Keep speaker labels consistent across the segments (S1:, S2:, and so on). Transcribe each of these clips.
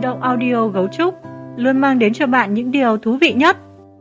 S1: động audio Gấu Trúc luôn mang đến cho bạn những điều thú vị nhất.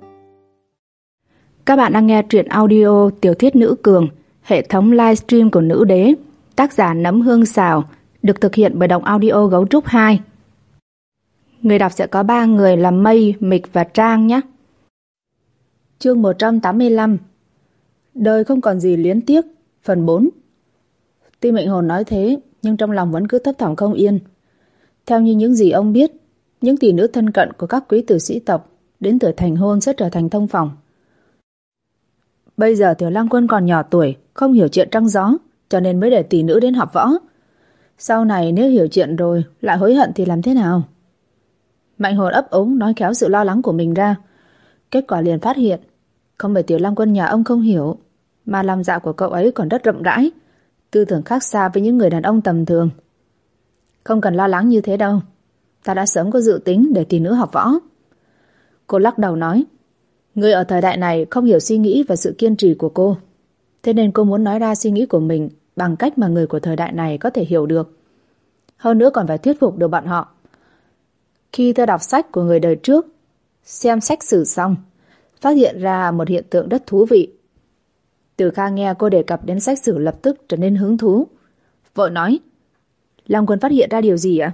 S2: Các bạn đang nghe truyện audio tiểu thuyết Nữ Cường, hệ thống livestream của Nữ Đế, tác giả Nấm Hương Xào, được thực hiện bởi Động Audio Gấu Trúc 2. Người đọc sẽ có 3 người là Mây, Mịch và Trang nhé. Chương 185. Đời không còn gì luyến tiếc, phần 4. Tuy mệnh hồn nói thế, nhưng trong lòng vẫn cứ thấp thỏm không yên. Theo như những gì ông biết, những tỷ nữ thân cận của các quý tử sĩ tộc đến tuổi thành hôn sẽ trở thành thông phòng. Bây giờ Tiểu Lang Quân còn nhỏ tuổi, không hiểu chuyện trăng gió, cho nên mới để tỷ nữ đến học võ. Sau này nếu hiểu chuyện rồi lại hối hận thì làm thế nào? Mạnh hồn ấp úng nói khéo sự lo lắng của mình ra. Kết quả liền phát hiện, không phải Tiểu Lang Quân nhà ông không hiểu, mà lòng dạ của cậu ấy còn rất rộng rãi, tư tưởng khác xa với những người đàn ông tầm thường. Không cần lo lắng như thế đâu, ta đã sớm có dự tính để tỷ nữ học võ. Cô lắc đầu nói, người ở thời đại này không hiểu suy nghĩ và sự kiên trì của cô, thế nên cô muốn nói ra suy nghĩ của mình bằng cách mà người của thời đại này có thể hiểu được. Hơn nữa còn phải thuyết phục được bọn họ. Khi tôi đọc sách của người đời trước, xem sách sử xong, phát hiện ra một hiện tượng rất thú vị. Từ Kha nghe cô đề cập đến sách sử lập tức trở nên hứng thú, vội nói, Lang Quân phát hiện ra điều gì ạ?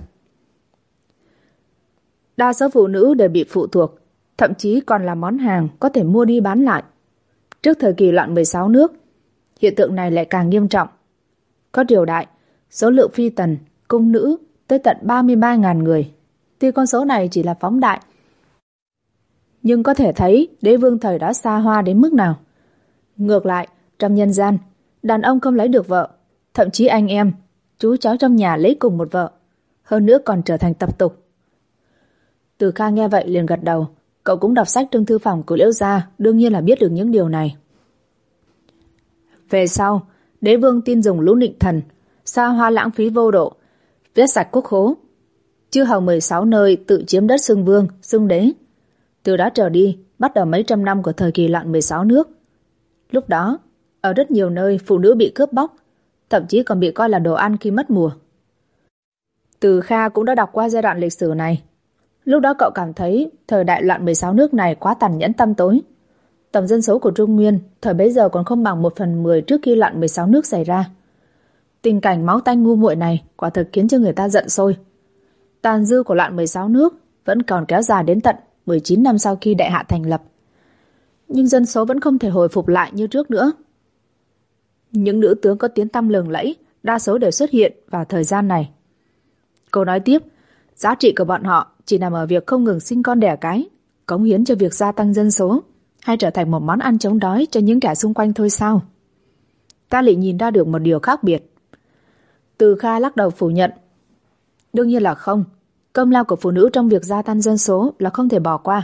S2: Đa số phụ nữ đều bị phụ thuộc, thậm chí còn là món hàng có thể mua đi bán lại. Trước thời kỳ loạn 16 nước, hiện tượng này lại càng nghiêm trọng. Có triều đại, số lượng phi tần, cung nữ tới tận 33.000 người. Tuy con số này chỉ là phóng đại, nhưng có thể thấy đế vương thời đó xa hoa đến mức nào. Ngược lại, trong nhân gian, đàn ông không lấy được vợ, thậm chí anh em, chú cháu trong nhà lấy cùng một vợ, hơn nữa còn trở thành tập tục. Từ Kha nghe vậy liền gật đầu, cậu cũng đọc sách trong thư phòng của Liễu gia, đương nhiên là biết được những điều này. Về sau, đế vương tin dùng lũ nịnh thần, xa hoa lãng phí vô độ, viết sạch quốc khố, chư hầu 16 nơi tự chiếm đất xưng vương, xưng đế. Từ đó trở đi, bắt đầu mấy trăm năm của thời kỳ loạn 16 nước. Lúc đó, ở rất nhiều nơi phụ nữ bị cướp bóc, thậm chí còn bị coi là đồ ăn khi mất mùa. Từ Kha cũng đã đọc qua giai đoạn lịch sử này. Lúc đó cậu cảm thấy thời đại loạn 16 nước này quá tàn nhẫn tăm tối. Tổng dân số của Trung Nguyên thời bấy giờ còn không bằng 1/10 trước khi loạn 16 nước xảy ra. Tình cảnh máu tanh ngu muội này quả thực khiến cho người ta giận sôi. Tàn dư của loạn 16 nước vẫn còn kéo dài đến tận 19 năm sau khi Đại Hạ thành lập. Nhưng dân số vẫn không thể hồi phục lại như trước nữa. Những nữ tướng có tiếng tăm lừng lẫy đa số đều xuất hiện vào thời gian này. Cô nói tiếp, giá trị của bọn họ chỉ nằm ở việc không ngừng sinh con đẻ cái, cống hiến cho việc gia tăng dân số, hay trở thành một món ăn chống đói cho những kẻ xung quanh thôi sao? Ta lại nhìn ra được một điều khác biệt. Từ Kha lắc đầu phủ nhận. Đương nhiên là không. Công lao của phụ nữ trong việc gia tăng dân số là không thể bỏ qua.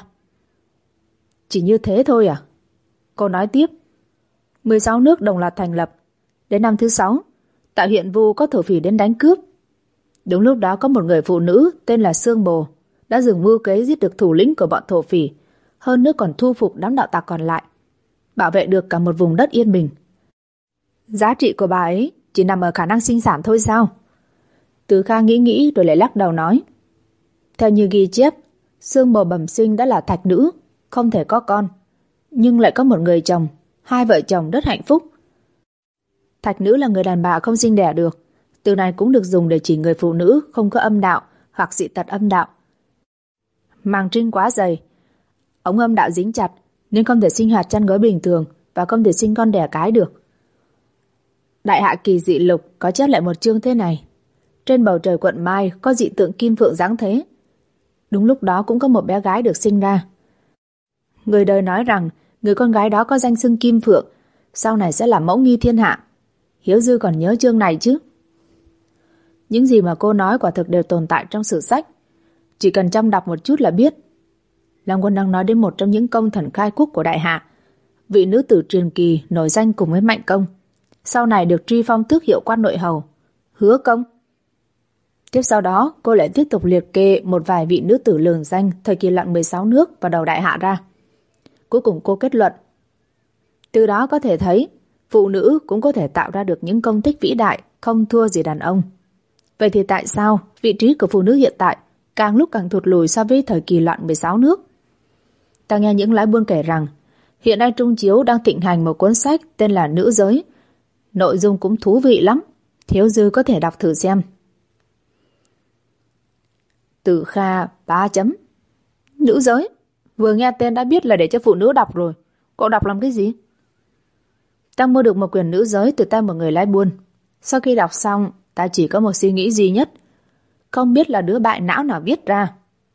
S2: Chỉ như thế thôi à? Cô nói tiếp. 16 nước đồng loạt thành lập. Đến năm thứ 6, tại huyện Vu có thổ phỉ đến đánh cướp. Đúng lúc đó có một người phụ nữ tên là Sương Bồ đã dùng mưu kế giết được thủ lĩnh của bọn thổ phỉ, hơn nữa còn thu phục đám đạo tặc còn lại, bảo vệ được cả một vùng đất yên bình. Giá trị của bà ấy chỉ nằm ở khả năng sinh sản thôi sao? Từ Kha nghĩ rồi lại lắc đầu nói. Theo như ghi chép, Sương Bồ bẩm sinh đã là thạch nữ, không thể có con, nhưng lại có một người chồng, hai vợ chồng rất hạnh phúc. Thạch nữ là người đàn bà không sinh đẻ được. Từ này cũng được dùng để chỉ người phụ nữ không có âm đạo hoặc dị tật âm đạo. Màng trinh quá dày, ống âm đạo dính chặt nên không thể sinh hoạt chăn gối bình thường và không thể sinh con đẻ cái được. Đại Hạ Kỳ Dị Lục có chép lại một chương thế này. Trên bầu trời quận Mai có dị tượng kim phượng giáng thế. Đúng lúc đó cũng có một bé gái được sinh ra. Người đời nói rằng người con gái đó có danh xưng Kim Phượng, sau này sẽ là mẫu nghi thiên hạ. Hiếu Dư còn nhớ chương này chứ? Những gì mà cô nói quả thực đều tồn tại trong sử sách. Chỉ cần chăm đọc một chút là biết. Lang Quân đang nói đến một trong những công thần khai quốc của Đại Hạ, vị nữ tử truyền kỳ nổi danh cùng với Mạnh Công, sau này được truy phong tước hiệu quan nội hầu, Hứa Công. Tiếp sau đó, cô lại tiếp tục liệt kê một vài vị nữ tử lừng danh thời kỳ loạn 16 nước và đầu Đại Hạ ra. Cuối cùng cô kết luận, từ đó có thể thấy phụ nữ cũng có thể tạo ra được những công tích vĩ đại không thua gì đàn ông. Vậy thì tại sao vị trí của phụ nữ hiện tại càng lúc càng thụt lùi so với thời kỳ loạn 16 nước. Ta nghe những lái buôn kể rằng hiện nay Trung Chiếu đang thịnh hành một cuốn sách tên là Nữ Giới. Nội dung cũng thú vị lắm, Thiếu Dư có thể đọc thử xem. Từ Kha 3 chấm. Nữ giới? Vừa nghe tên đã biết là để cho phụ nữ đọc rồi. Cậu đọc làm cái gì? Ta mua được một quyển Nữ Giới từ tay một người lái buôn. Sau khi đọc xong, ta chỉ có một suy nghĩ duy nhất. Không biết là đứa bại não nào viết ra.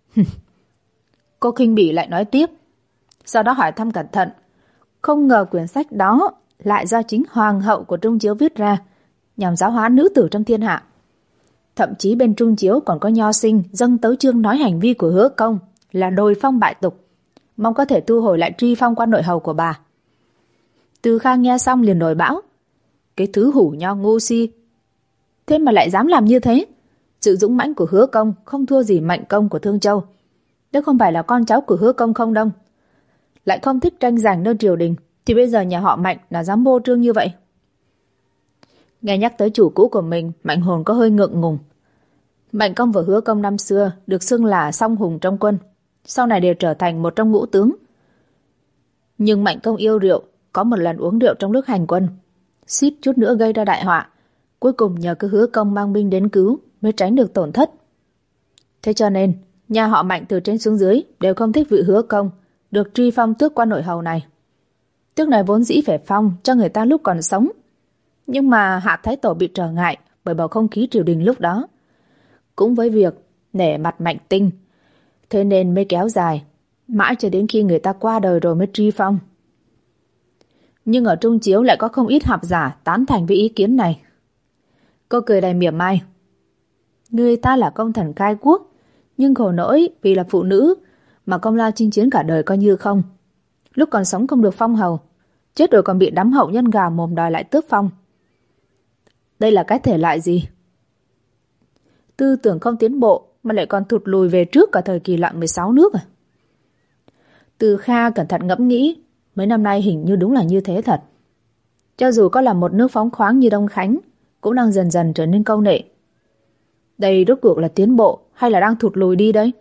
S2: Cô khinh bỉ lại nói tiếp. Sau đó hỏi thăm cẩn thận. Không ngờ quyển sách đó lại do chính hoàng hậu của Trung Chiếu viết ra, nhằm giáo hóa nữ tử trong thiên hạ. Thậm chí bên Trung Chiếu còn có nho sinh dâng tấu chương nói hành vi của Hứa Công là đồi phong bại tục, mong có thể thu hồi lại truy phong quan nội hầu của bà. Từ Kha nghe xong liền nổi bão. Cái thứ hủ nho ngu si, thế mà lại dám làm như thế. Sự dũng mãnh của Hứa Công không thua gì Mạnh Công của Thương Châu. Nếu không phải là con cháu của Hứa Công không đông, lại không thích tranh giành nơi triều đình, thì bây giờ nhà họ Mạnh là dám bô trương như vậy. Nghe nhắc tới chủ cũ của mình, Mạnh Hồn có hơi ngượng ngùng. Mạnh Công và Hứa Công năm xưa được xưng là song hùng trong quân, sau này đều trở thành một trong ngũ tướng. Nhưng Mạnh Công yêu rượu, có một lần uống rượu trong lúc hành quân, suýt chút nữa gây ra đại họa. Cuối cùng nhờ cái Hứa Công mang binh đến cứu mới tránh được tổn thất. Thế cho nên nhà họ Mạnh từ trên xuống dưới đều không thích vị Hứa Công được truy phong tước quan nội hầu này. Tước này vốn dĩ phải phong cho người ta lúc còn sống, nhưng mà Hạ Thái Tổ bị trở ngại bởi bầu không khí triều đình lúc đó, cũng với việc nể mặt Mạnh Tinh, thế nên mới kéo dài mãi cho đến khi người ta qua đời rồi mới truy phong. Nhưng ở Trung Chiếu lại có không ít học giả tán thành với ý kiến này. Cô cười đầy mỉa mai. Người ta là công thần khai quốc, nhưng khổ nỗi vì là phụ nữ mà công lao chinh chiến cả đời coi như không. Lúc còn sống không được phong hầu, chết rồi còn bị đám hậu nhân gà mồm đòi lại tước phong. Đây là cái thể loại gì? Tư tưởng không tiến bộ mà lại còn thụt lùi về trước cả thời kỳ loạn 16 nước à? Từ Kha cẩn thận ngẫm nghĩ, mấy năm nay hình như đúng là như thế thật. Cho dù có là một nước phóng khoáng như Đông Khánh, cũng đang dần dần trở nên câu nệ. Đây rốt cuộc là tiến bộ hay là đang thụt lùi đi đấy?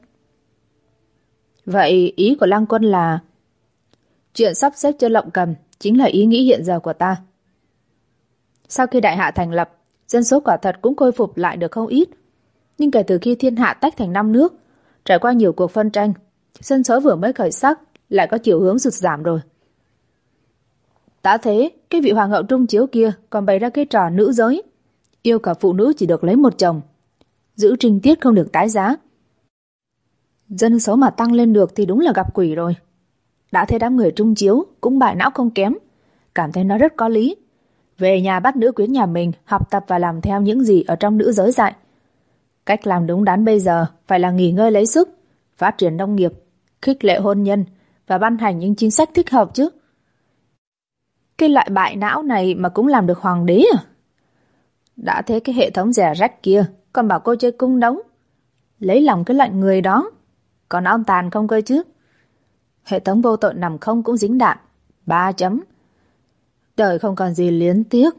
S2: Vậy ý của Lang Quân là chuyện sắp xếp cho Lộng Cầm chính là ý nghĩ hiện giờ của ta. Sau khi đại hạ thành lập, dân số quả thật cũng khôi phục lại được không ít. Nhưng kể từ khi thiên hạ tách thành 5 nước, trải qua nhiều cuộc phân tranh, dân số vừa mới khởi sắc lại có chiều hướng sụt giảm rồi. Đã thế, cái vị hoàng hậu Trung Chiếu kia còn bày ra cái trò nữ giới, yêu cả phụ nữ chỉ được lấy một chồng, giữ trinh tiết không được tái giá. Dân số mà tăng lên được thì đúng là gặp quỷ rồi. Đã thế đám người Trung Chiếu cũng bại não không kém, cảm thấy nó rất có lý. Về nhà bắt nữ quyến nhà mình học tập và làm theo những gì ở trong nữ giới dạy. Cách làm đúng đắn bây giờ phải là nghỉ ngơi lấy sức, phát triển nông nghiệp, khích lệ hôn nhân và ban hành những chính sách thích hợp chứ. Cái loại bại não này mà cũng làm được hoàng đế à? Đã thế cái hệ thống rẻ rách kia còn bảo cô chơi cung đấu, lấy lòng cái loại người đó, còn on tàn không cơ chứ. Hệ thống vô tội nằm không cũng dính đạn. 3 chấm. Đời không còn gì liến tiếc.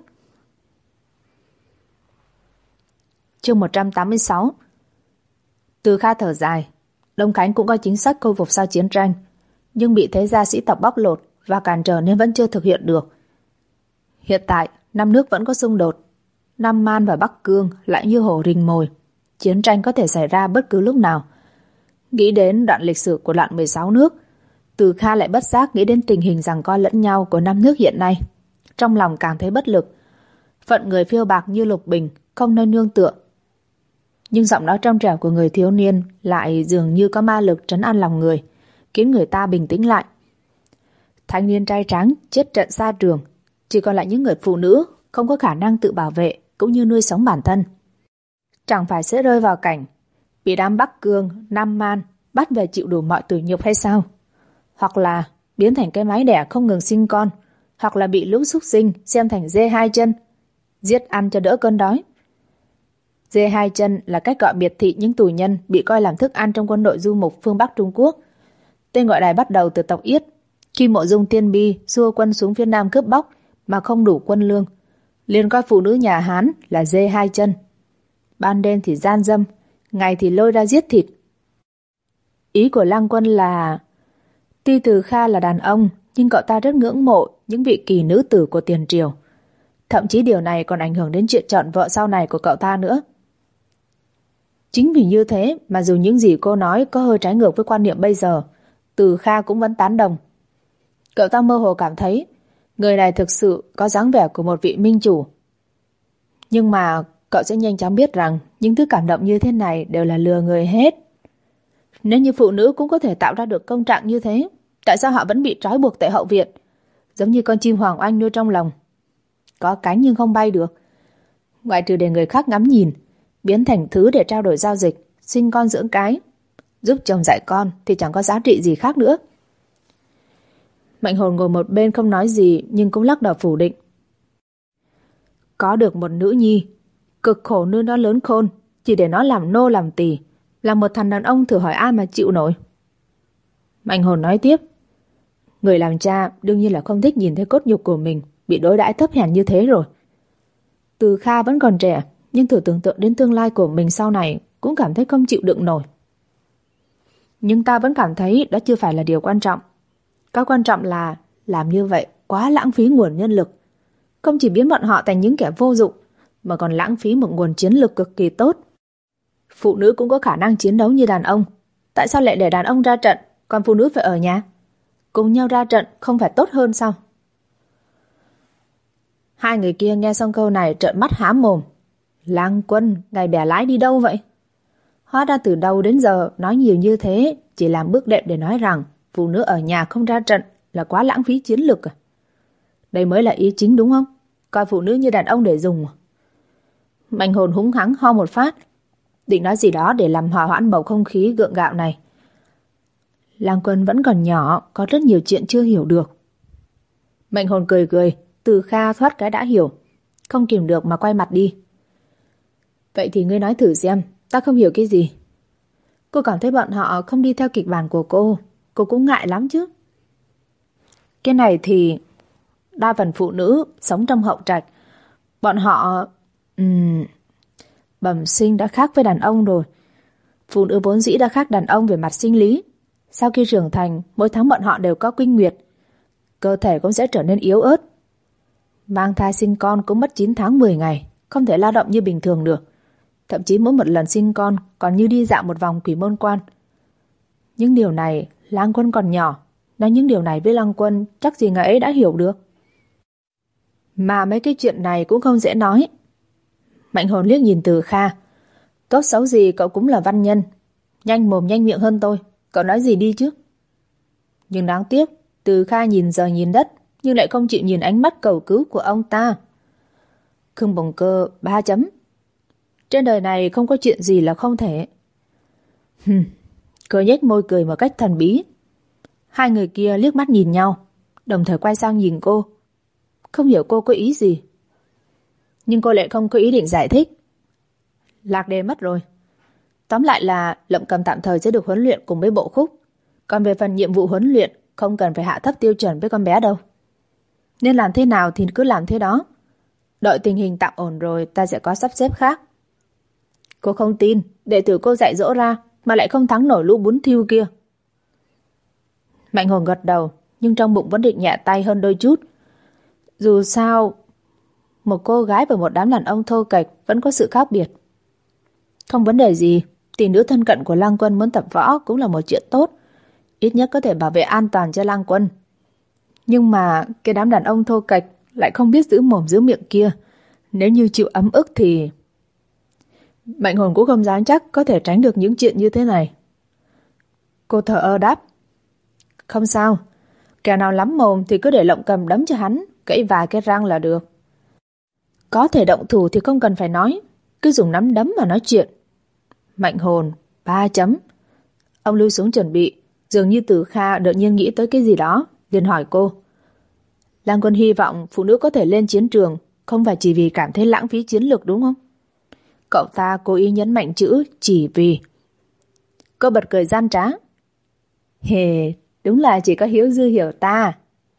S2: Chương 186. Từ Kha thở dài. Đông Khánh cũng có chính sách khôi phục sau chiến tranh, nhưng bị thế gia sĩ tộc bóc lột và cản trở nên vẫn chưa thực hiện được. Hiện tại, 5 nước vẫn có xung đột. Nam Man và Bắc Cương lại như hổ rình mồi. Chiến tranh có thể xảy ra bất cứ lúc nào. Nghĩ đến đoạn lịch sử của loạn 16 nước, Từ Kha lại bất giác nghĩ đến tình hình giằng co lẫn nhau của 5 nước hiện nay. Trong lòng càng thấy bất lực. Phận người phiêu bạc như lục bình, không nơi nương tựa. Nhưng giọng nói trong trẻo của người thiếu niên lại dường như có ma lực trấn an lòng người, khiến người ta bình tĩnh lại. Thanh niên trai tráng chết trận xa trường, chỉ còn lại những người phụ nữ không có khả năng tự bảo vệ cũng như nuôi sống bản thân. Chẳng phải sẽ rơi vào cảnh bị đám Bắc Cương, Nam Man bắt về chịu đủ mọi tủi nhục hay sao? Hoặc là biến thành cái máy đẻ không ngừng sinh con, hoặc là bị lũ súc sinh xem thành dê hai chân, giết ăn cho đỡ cơn đói. Dê hai chân là cách gọi biệt thị những tù nhân bị coi làm thức ăn trong quân đội du mục phương Bắc Trung Quốc. Tên gọi này bắt đầu từ tộc Yết, khi Mộ Dung Tiên Bi xua quân xuống phía Nam cướp bóc mà không đủ quân lương, liền coi phụ nữ nhà Hán là dê hai chân. Ban đêm thì gian dâm, ngày thì lôi ra giết thịt, Ý của Lăng Quân là tuy Từ Kha là đàn ông, nhưng cậu ta rất ngưỡng mộ những vị kỳ nữ tử của tiền triều. Thậm chí điều này còn ảnh hưởng đến chuyện chọn vợ sau này của cậu ta nữa. Chính vì như thế mà dù những gì cô nói có hơi trái ngược với quan niệm bây giờ, Từ Kha cũng vẫn tán đồng. Cậu ta mơ hồ cảm thấy người này thực sự có dáng vẻ của một vị minh chủ. Nhưng mà cậu sẽ nhanh chóng biết rằng những thứ cảm động như thế này đều là lừa người hết. Nếu như phụ nữ cũng có thể tạo ra được công trạng như thế, tại sao họ vẫn bị trói buộc tại hậu viện, giống như con chim hoàng oanh nuôi trong lòng, có cánh nhưng không bay được, ngoại trừ để người khác ngắm nhìn, biến thành thứ để trao đổi giao dịch, sinh con dưỡng cái, giúp chồng dạy con thì chẳng có giá trị gì khác nữa. Mạnh Hồn ngồi một bên không nói gì nhưng cũng lắc đầu phủ định. Có được một nữ nhi, cực khổ nuôi nó lớn khôn, chỉ để nó làm nô làm tỳ, là một thằng đàn ông thử hỏi ai mà chịu nổi. Mạnh Hồn nói tiếp. Người làm cha đương nhiên là không thích nhìn thấy cốt nhục của mình bị đối đãi thấp hèn như thế rồi. Từ Kha vẫn còn trẻ, nhưng thử tưởng tượng đến tương lai của mình sau này cũng cảm thấy không chịu đựng nổi. Nhưng ta vẫn cảm thấy đó chưa phải là điều quan trọng. Cái quan trọng là làm như vậy quá lãng phí nguồn nhân lực. Không chỉ biến bọn họ thành những kẻ vô dụng, mà còn lãng phí một nguồn chiến lực cực kỳ tốt. Phụ nữ cũng có khả năng chiến đấu như đàn ông. Tại sao lại để đàn ông ra trận, còn phụ nữ phải ở nhà? Cùng nhau ra trận không phải tốt hơn sao? Hai người kia nghe xong câu này trợn mắt há mồm. Lang Quân, ngài bẻ lái đi đâu vậy? Hóa ra từ đầu đến giờ nói nhiều như thế chỉ làm bước đệm để nói rằng phụ nữ ở nhà không ra trận là quá lãng phí chiến lực à? Đây mới là ý chính đúng không? Coi phụ nữ như đàn ông để dùng. Mạnh Hồn húng hắng ho một phát, định nói gì đó để làm hòa hoãn bầu không khí gượng gạo này. Lang Quân vẫn còn nhỏ, có rất nhiều chuyện chưa hiểu được. Mạnh Hồn cười cười, Từ Kha thoát cái đã hiểu, không kìm được mà quay mặt đi. Vậy thì ngươi nói thử xem, ta không hiểu cái gì. Cô cảm thấy bọn họ không đi theo kịch bản của cô cũng ngại lắm chứ. Cái này thì đa phần phụ nữ sống trong hậu trạch, bọn họ bẩm sinh đã khác với đàn ông rồi. Phụ nữ vốn dĩ đã khác đàn ông về mặt sinh lý. Sau khi trưởng thành, mỗi tháng bọn họ đều có kinh nguyệt, cơ thể cũng sẽ trở nên yếu ớt. Mang thai sinh con cũng mất 9 tháng 10 ngày, không thể lao động như bình thường được. Thậm chí mỗi một lần sinh con còn như đi dạo một vòng Quỷ Môn Quan. Những điều này Lang Quân còn nhỏ, nói những điều này với Lang Quân chắc gì ngài ấy đã hiểu được. Mà mấy cái chuyện này cũng không dễ nói. Mạnh Hồn liếc nhìn Từ Kha. Tốt xấu gì cậu cũng là văn nhân, nhanh mồm nhanh miệng hơn tôi, cậu nói gì đi chứ. Nhưng đáng tiếc, Từ Kha nhìn giờ nhìn đất, nhưng lại không chịu nhìn ánh mắt cầu cứu của ông ta. Khương Bồng Cơ 3 chấm. Trên đời này không có chuyện gì là không thể. Cô nhếch môi cười một cách thần bí. Hai người kia liếc mắt nhìn nhau, đồng thời quay sang nhìn cô. Không hiểu cô có ý gì. Nhưng cô lại không có ý định giải thích. Lạc đề mất rồi. Tóm lại là Lộng Cầm tạm thời sẽ được huấn luyện cùng với bộ khúc. Còn về phần nhiệm vụ huấn luyện, không cần phải hạ thấp tiêu chuẩn với con bé đâu. Nên làm thế nào thì cứ làm thế đó. Đợi tình hình tạm ổn rồi ta sẽ có sắp xếp khác. Cô không tin, đệ tử cô dạy dỗ ra mà lại không thắng nổi lũ bún thiêu kia. Mạnh Hồn gật đầu, nhưng trong bụng vẫn định nhẹ tay hơn đôi chút. Dù sao, một cô gái và một đám đàn ông thô kệch vẫn có sự khác biệt. Không vấn đề gì, tỷ nữ thân cận của Lang Quân muốn tập võ cũng là một chuyện tốt. Ít nhất có thể bảo vệ an toàn cho Lang Quân. Nhưng mà cái đám đàn ông thô kệch lại không biết giữ mồm giữ miệng kia. Nếu như chịu ấm ức thì... Mạnh Hồn cũng không dám chắc có thể tránh được những chuyện như thế này. Cô thờ ơ đáp. Không sao, kẻ nào lắm mồm thì cứ để Lộng Cầm đấm cho hắn, gãy vài cái răng là được. Có thể động thủ thì không cần phải nói, cứ dùng nắm đấm mà nói chuyện. Mạnh Hồn 3 chấm. Ông lui xuống chuẩn bị, dường như Từ Kha đột nhiên nghĩ tới cái gì đó, liền hỏi cô. Lang Quân hy vọng phụ nữ có thể lên chiến trường, không phải chỉ vì cảm thấy lãng phí chiến lược đúng không? Cậu ta cố ý nhấn mạnh chữ chỉ vì. Cô bật cười gian trá. Hề, đúng là chỉ có Hiếu Dư hiểu ta.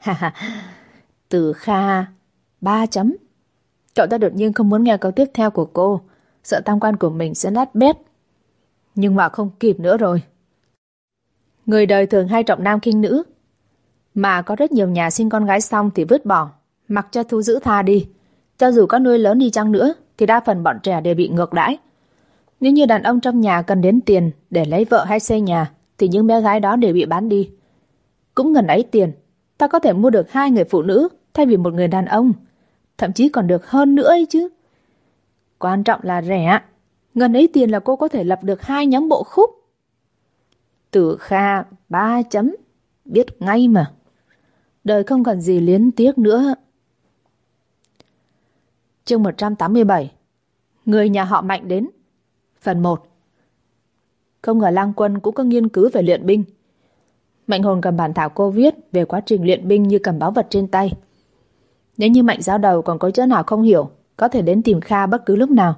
S2: Từ Kha 3 chấm. Cậu ta đột nhiên không muốn nghe câu tiếp theo của cô, sợ tam quan của mình sẽ nát bét. Nhưng mà không kịp nữa rồi. Người đời thường hay trọng nam khinh nữ, mà có rất nhiều nhà sinh con gái xong thì vứt bỏ, mặc cho thu giữ tha đi. Cho dù có nuôi lớn đi chăng nữa thì đa phần bọn trẻ đều bị ngược đãi. Nếu như đàn ông trong nhà cần đến tiền để lấy vợ hay xây nhà thì những bé gái đó đều bị bán đi. Cũng ngần ấy tiền, ta có thể mua được 2 người phụ nữ thay vì một người đàn ông, thậm chí còn được hơn nữa ấy chứ. Quan trọng là rẻ. Ngần ấy tiền là cô có thể lập được 2 nhóm bộ khúc. Tử Kha 3 chấm, biết ngay mà. Đời không còn gì liến tiếc nữa. Chương 187. Người nhà họ Mạnh đến. Phần 1. Không ngờ Lang Quân cũng có nghiên cứu về luyện binh. Mạnh Hồn cầm bản thảo cô viết về quá trình luyện binh như cầm báu vật trên tay. Nếu như Mạnh giáo đầu còn có chỗ nào không hiểu, có thể đến tìm Kha bất cứ lúc nào.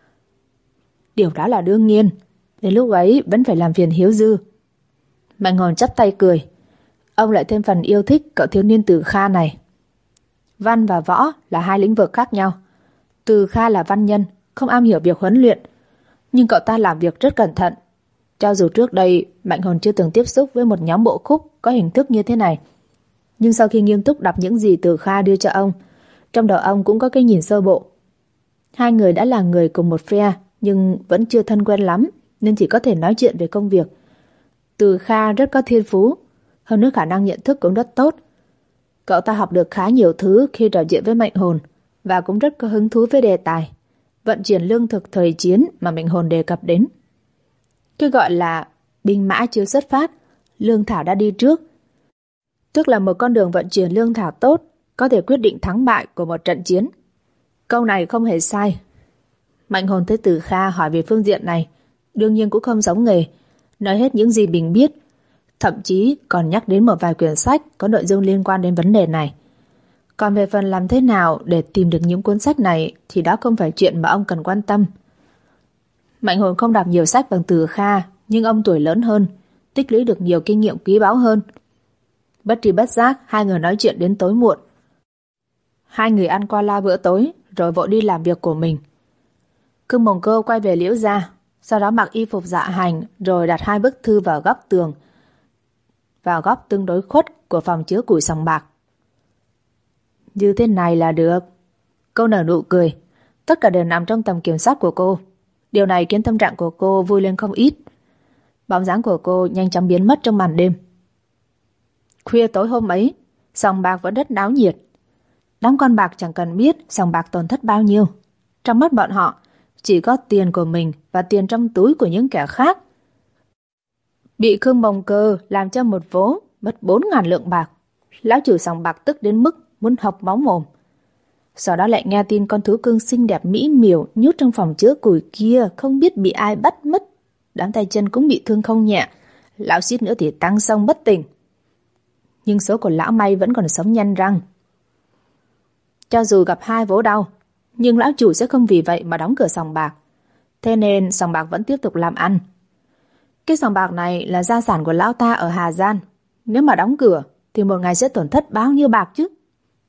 S2: Điều đó là đương nhiên. Đến lúc ấy vẫn phải làm phiền Hiếu Dư. Mạnh Hồn chắp tay cười. Ông lại thêm phần yêu thích cậu thiếu niên Từ Kha này. Văn và võ là 2 lĩnh vực khác nhau. Từ Kha là văn nhân, không am hiểu việc huấn luyện, nhưng cậu ta làm việc rất cẩn thận. Cho dù trước đây Mạnh Hồn chưa từng tiếp xúc với một nhóm bộ khúc có hình thức như thế này, nhưng sau khi nghiêm túc đọc những gì Từ Kha đưa cho ông, trong đầu ông cũng có cái nhìn sơ bộ. 2 người đã là người cùng một phe nhưng vẫn chưa thân quen lắm, nên chỉ có thể nói chuyện về công việc. Từ Kha rất có thiên phú, hơn nữa khả năng nhận thức cũng rất tốt. Cậu ta học được khá nhiều thứ khi trò chuyện với Mạnh Hồn và cũng rất có hứng thú với đề tài vận chuyển lương thực thời chiến mà Mạnh Hồn đề cập đến. Cái gọi là binh mã chưa xuất phát, lương thảo đã đi trước, tức là một con đường vận chuyển lương thảo tốt có thể quyết định thắng bại của một trận chiến. Câu này không hề sai. Mạnh Hồn thấy Từ Kha hỏi về phương diện này, đương nhiên cũng không giống nghề, nói hết những gì mình biết, thậm chí còn nhắc đến một vài quyển sách có nội dung liên quan đến vấn đề này. Còn về phần làm thế nào để tìm được những cuốn sách này thì đó không phải chuyện mà ông cần quan tâm. Mạnh Hồn không đọc nhiều sách bằng Từ Kha, nhưng ông tuổi lớn hơn, tích lũy được nhiều kinh nghiệm quý báu hơn. Bất tri bất giác, 2 người nói chuyện đến tối muộn. 2 người ăn qua loa bữa tối rồi vội đi làm việc của mình. Cưng Mồng Cơ quay về Liễu gia, sau đó mặc y phục dạ hành rồi đặt 2 bức thư vào góc tường, vào góc tương đối khuất của phòng chứa củi sòng bạc. Như thế này là được. Cô nở nụ cười. Tất cả đều nằm trong tầm kiểm soát của cô. Điều này khiến tâm trạng của cô vui lên không ít. Bóng dáng của cô nhanh chóng biến mất trong màn đêm. Khuya tối hôm ấy, sòng bạc vẫn rất náo nhiệt. Đám con bạc chẳng cần biết sòng bạc tổn thất bao nhiêu. Trong mắt bọn họ, chỉ có tiền của mình và tiền trong túi của những kẻ khác. Bị Khương Mồng Cơ làm cho một vố mất 4.000 lượng bạc. Lão chủ sòng bạc tức đến mức muốn học máu mồm. Sau đó lại nghe tin con thú cưng xinh đẹp mỹ miều nhốt trong phòng chứa củi kia không biết bị ai bắt mất. Đám tay chân cũng bị thương không nhẹ. Lão suýt nữa thì tăng xông bất tỉnh. Nhưng số của lão may vẫn còn sống nhanh răng. Cho dù gặp 2 vố đau, nhưng lão chủ sẽ không vì vậy mà đóng cửa sòng bạc. Thế nên sòng bạc vẫn tiếp tục làm ăn. Cái sòng bạc này là gia sản của lão ta ở Hà Giang. Nếu mà đóng cửa thì một ngày sẽ tổn thất bao nhiêu bạc chứ?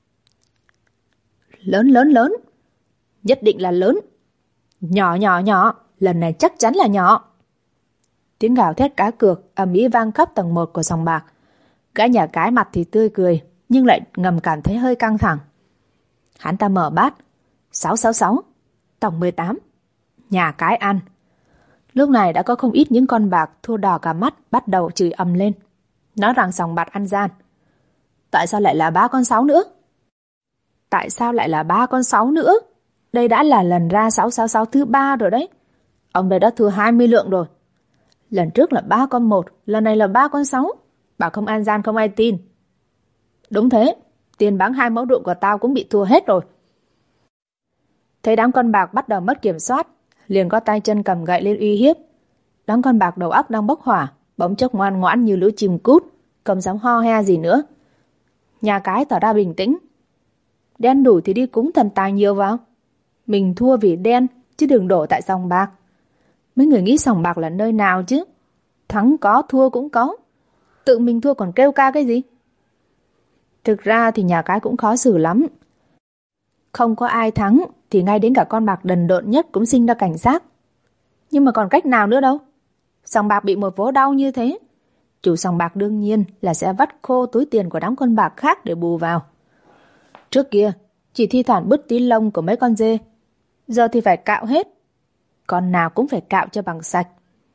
S2: Lớn lớn lớn. Nhất định là lớn. Nhỏ nhỏ nhỏ. Lần này chắc chắn là nhỏ. Tiếng gào thét cá cược ầm ĩ vang khắp tầng 1 của sòng bạc. Gã nhà cái mặt thì tươi cười, nhưng lại ngầm cảm thấy hơi căng thẳng. Hắn ta mở bát. 666. Tổng 18. Nhà cái ăn. Lúc này đã có không ít những con bạc thua đỏ cả mắt bắt đầu chửi ầm lên, nói rằng sòng bạc ăn gian. Tại sao lại là 3 con 6 nữa? Tại sao lại là 3 con 6 nữa? Đây đã là lần ra 666 thứ 3 rồi đấy. Ông đây đã thua 20 lượng rồi. Lần trước là 3 con 1, lần này là 3 con 6. Bảo không ăn gian không ai tin. Đúng thế, tiền bán 2 mẫu ruộng của tao cũng bị thua hết rồi. Thấy đám con bạc bắt đầu mất kiểm soát, liền có tay chân cầm gậy lên uy hiếp. Đám con bạc đầu óc đang bốc hỏa, bỗng chốc ngoan ngoãn như lũ chim cút, không dám ho he gì nữa. Nhà cái tỏ ra bình tĩnh. Đen đủ thì đi cúng thần tài nhiều vào. Mình thua vì đen, chứ đừng đổ tại sòng bạc. Mấy người nghĩ sòng bạc là nơi nào chứ? Thắng có, thua cũng có. Tự mình thua còn kêu ca cái gì? Thực ra thì nhà cái cũng khó xử lắm. Không có ai thắng thì ngay đến cả con bạc đần độn nhất cũng sinh ra cảnh giác. Nhưng mà còn cách nào nữa đâu. Sòng bạc bị một vố đau như thế chủ sòng bạc đương nhiên là sẽ vắt khô túi tiền của đám con bạc khác để bù vào. Trước kia, chỉ thi thoảng bứt tí lông của mấy con dê. Giờ thì phải cạo hết. Con nào cũng phải cạo cho bằng sạch.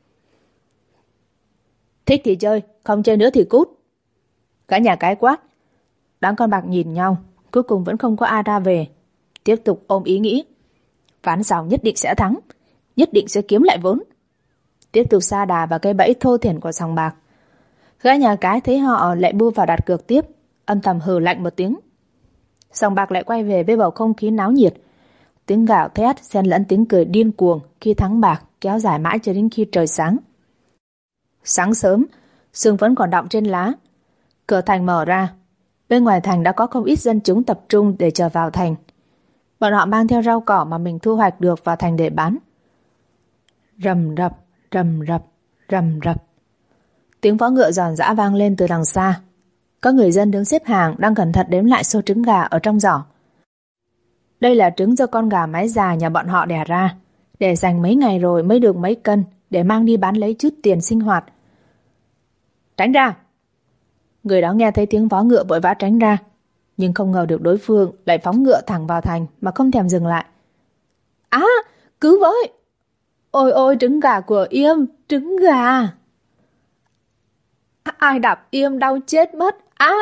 S2: Thích thì chơi, không chơi nữa thì cút. Cả nhà cái quát. Đám con bạc nhìn nhau, cuối cùng vẫn không có ai ra về. Tiếp tục ôm ý nghĩ. Ván sau nhất định sẽ thắng, nhất định sẽ kiếm lại vốn. Tiếp tục sa đà vào cái bẫy thô thiển của sòng bạc. Gã nhà cái thấy họ lại bu vào đặt cược tiếp, âm thầm hừ lạnh một tiếng. Sòng bạc lại quay về với bầu không khí náo nhiệt. Tiếng gào thét xen lẫn tiếng cười điên cuồng khi thắng bạc kéo dài mãi cho đến khi trời sáng. Sáng sớm, sương vẫn còn đọng trên lá. Cửa thành mở ra. Bên ngoài thành đã có không ít dân chúng tập trung để chờ vào thành. Bọn họ mang theo rau cỏ mà mình thu hoạch được vào thành để bán. Rầm rập, rầm rập, rầm rập. Tiếng vó ngựa giòn giã vang lên từ đằng xa. Có người dân đứng xếp hàng đang cẩn thận đếm lại số trứng gà ở trong giỏ. Đây là trứng do con gà mái già nhà bọn họ đẻ ra, để dành mấy ngày rồi mới được mấy cân để mang đi bán lấy chút tiền sinh hoạt. Tránh ra! Người đó nghe thấy tiếng vó ngựa vội vã tránh ra, nhưng không ngờ được đối phương lại phóng ngựa thẳng vào thành mà không thèm dừng lại. Á! Cứu với! Ôi ôi, trứng gà của Yêm! Trứng gà! Ai đạp Yêm đau chết mất! Á!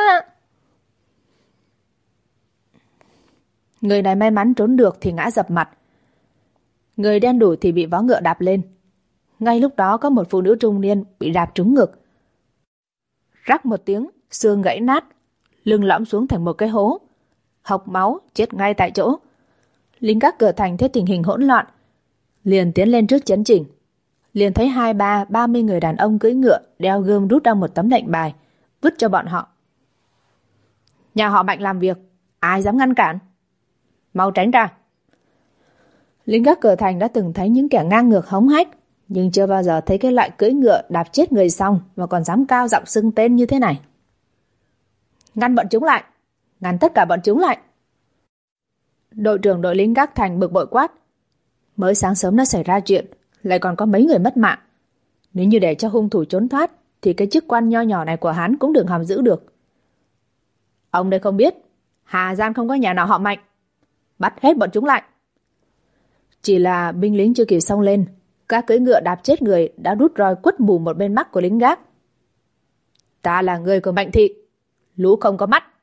S2: Người này may mắn trốn được thì ngã dập mặt. Người đen đủi thì bị vó ngựa đạp lên. Ngay lúc đó có một phụ nữ trung niên bị đạp trúng ngực. Rắc một tiếng, xương gãy nát, lưng lõm xuống thành một cái hố. Hộc máu, chết ngay tại chỗ. Lính gác cửa thành thấy tình hình hỗn loạn, liền tiến lên trước chấn chỉnh. Liền thấy 30 người đàn ông cưỡi ngựa đeo gươm rút ra một tấm lệnh bài, vứt cho bọn họ. Nhà họ Mạnh làm việc, ai dám ngăn cản? Mau tránh ra! Lính gác cửa thành đã từng thấy những kẻ ngang ngược hống hách, nhưng chưa bao giờ thấy cái loại cưỡi ngựa đạp chết người xong mà còn dám cao giọng xưng tên như thế này. Ngăn bọn chúng lại! Ngăn tất cả bọn chúng lại! Đội trưởng đội lính gác thành bực bội quát. Mới sáng sớm đã xảy ra chuyện, lại còn có mấy người mất mạng. Nếu như để cho hung thủ trốn thoát thì cái chức quan nho nhỏ này của hắn cũng đừng hòng giữ được. Ông đây không biết, Hà Giang không có nhà nào họ Mạnh. Bắt hết bọn chúng lại! Chỉ là binh lính chưa kịp xông lên, các cưỡi ngựa đạp chết người đã rút roi quất mù một bên mắt của lính gác. Ta là người của Mạnh thị, lũ không có mắt.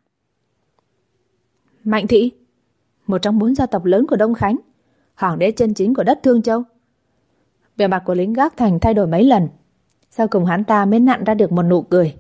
S2: Mạnh thị, một trong 4 gia tộc lớn của Đông Khánh, hoàng đế chân chính của đất Thương Châu. Vẻ mặt của lính gác thành thay đổi mấy lần, sau cùng hắn ta mới nặn ra được một nụ cười.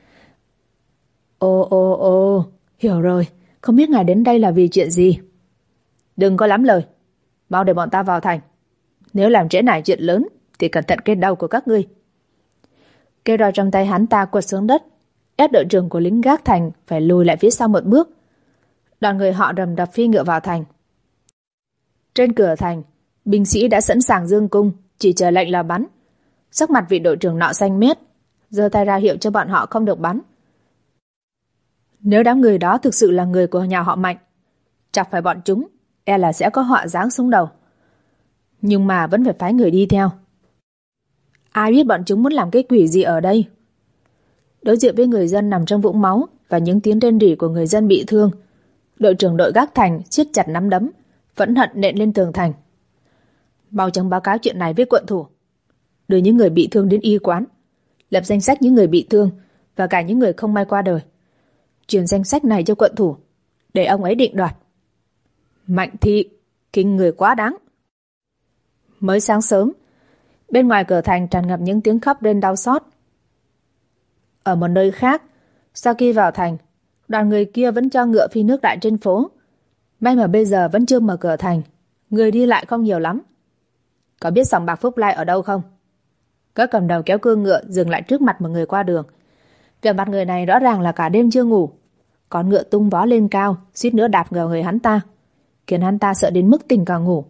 S2: Ồ, hiểu rồi, không biết ngài đến đây là vì chuyện gì. Đừng có lắm lời, mau để bọn ta vào thành. Nếu làm trễ nải chuyện lớn thì cẩn thận cái đầu của các ngươi. Cây roi trong tay hắn ta quật xuống đất, ép đội trưởng của lính gác thành phải lùi lại phía sau một bước. Đoàn người họ rầm rập phi ngựa vào thành. Trên cửa thành, binh sĩ đã sẵn sàng dương cung, chỉ chờ lệnh là bắn. Sắc mặt vị đội trưởng nọ xanh mét, giơ tay ra hiệu cho bọn họ không được bắn. Nếu đám người đó thực sự là người của nhà họ Mạnh, chọc phải bọn chúng, e là sẽ có họa giáng xuống đầu. Nhưng mà vẫn phải phái người đi theo. Ai biết bọn chúng muốn làm cái quỷ gì ở đây? Đối diện với người dân nằm trong vũng máu và những tiếng rên rỉ của người dân bị thương, đội trưởng đội gác thành siết chặt nắm đấm, phẫn hận nện lên tường thành. Mau chóng báo cáo chuyện này với quận thủ, đưa những người bị thương đến y quán, lập danh sách những người bị thương và cả những người không may qua đời. Truyền danh sách này cho quận thủ, để ông ấy định đoạt. Mạnh thị, kinh người quá đáng. Mới sáng sớm, bên ngoài cửa thành tràn ngập những tiếng khóc rên đau xót. Ở một nơi khác, sau khi vào thành, đoàn người kia vẫn cho ngựa phi nước đại trên phố. May mà bây giờ vẫn chưa mở cửa thành, người đi lại không nhiều lắm. Có biết sòng bạc Phúc Lai ở đâu không? Có cầm đầu kéo cương ngựa dừng lại trước mặt một người qua đường. Vẻ mặt người này rõ ràng là cả đêm chưa ngủ. Con ngựa tung vó lên cao, suýt nữa đạp vào người hắn ta, khiến hắn ta sợ đến mức tỉnh cả ngủ.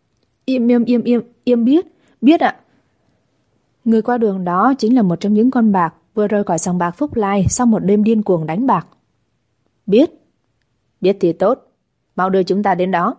S2: Im biết ạ. Người qua đường đó chính là một trong những con bạc vừa rời khỏi sòng bạc Phúc Lai sau một đêm điên cuồng đánh bạc. Biết thì tốt, mau đưa chúng ta đến đó.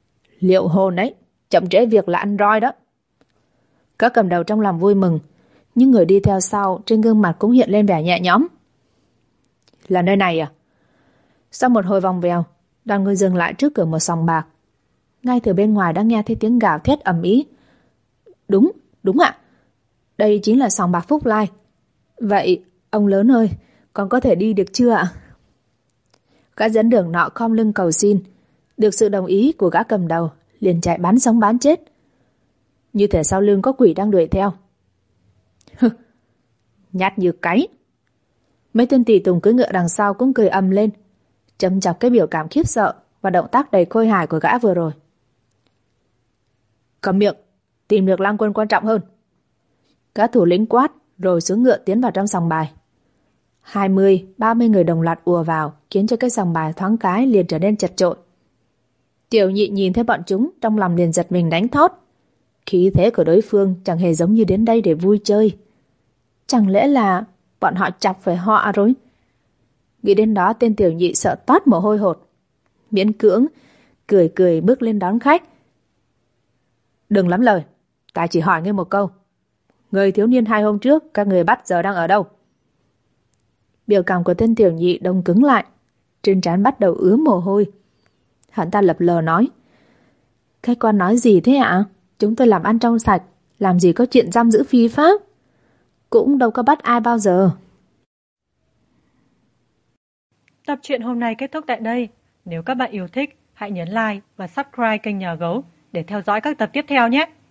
S2: Liệu hồn ấy, chậm trễ việc là ăn roi đó. Các cầm đầu trong lòng vui mừng, Những người đi theo sau trên gương mặt cũng hiện lên vẻ nhẹ nhõm. Là nơi này à? Sau một hồi vòng vèo, đoàn người dừng lại trước cửa một sòng bạc. Ngay từ bên ngoài đã nghe thấy tiếng gào thét ầm ĩ. Đúng ạ. Đây chính là sòng bạc Phúc Lai. Vậy, ông lớn ơi, con có thể đi được chưa ạ? Gã dẫn đường nọ khom lưng cầu xin. Được sự đồng ý của gã cầm đầu, liền chạy bán sống bán chết. Như thể sau lưng có quỷ đang đuổi theo. Nhát như cái. Mấy tên tùy tùng cưỡi ngựa đằng sau cũng cười ầm lên, châm chọc cái biểu cảm khiếp sợ và động tác đầy khôi hài của gã vừa rồi. Cầm miệng, tìm được lang quân quan trọng hơn. Gã thủ lĩnh quát, rồi xuống ngựa tiến vào trong sòng bài. 20-30 người đồng loạt ùa vào, khiến cho cái sòng bài thoáng cái liền trở nên chật chội. Tiểu Nhị nhìn thấy bọn chúng, trong lòng liền giật mình đánh thót. Khí thế của đối phương chẳng hề giống như đến đây để vui chơi. Chẳng lẽ là bọn họ chọc phải họ rồi? Nghĩ đến đó, tên Tiểu Nhị sợ toát mồ hôi hột. Miễn cưỡng cười bước lên đón khách. Đừng lắm lời, ta chỉ hỏi ngươi một câu. Người thiếu niên 2 hôm trước các người bắt giờ đang ở đâu? Biểu cảm của tên Tiểu Nhị đông cứng lại, trên trán bắt đầu ứa mồ hôi. Hắn ta lập lờ nói: Cái quan nói gì thế ạ? Chúng tôi làm ăn trong sạch, làm gì có chuyện giam giữ phi pháp, cũng đâu có bắt ai bao giờ.
S1: Tập truyện hôm nay kết thúc tại đây. Nếu các bạn yêu thích, hãy nhấn like và subscribe kênh Nhà Gấu để theo dõi các tập tiếp theo nhé.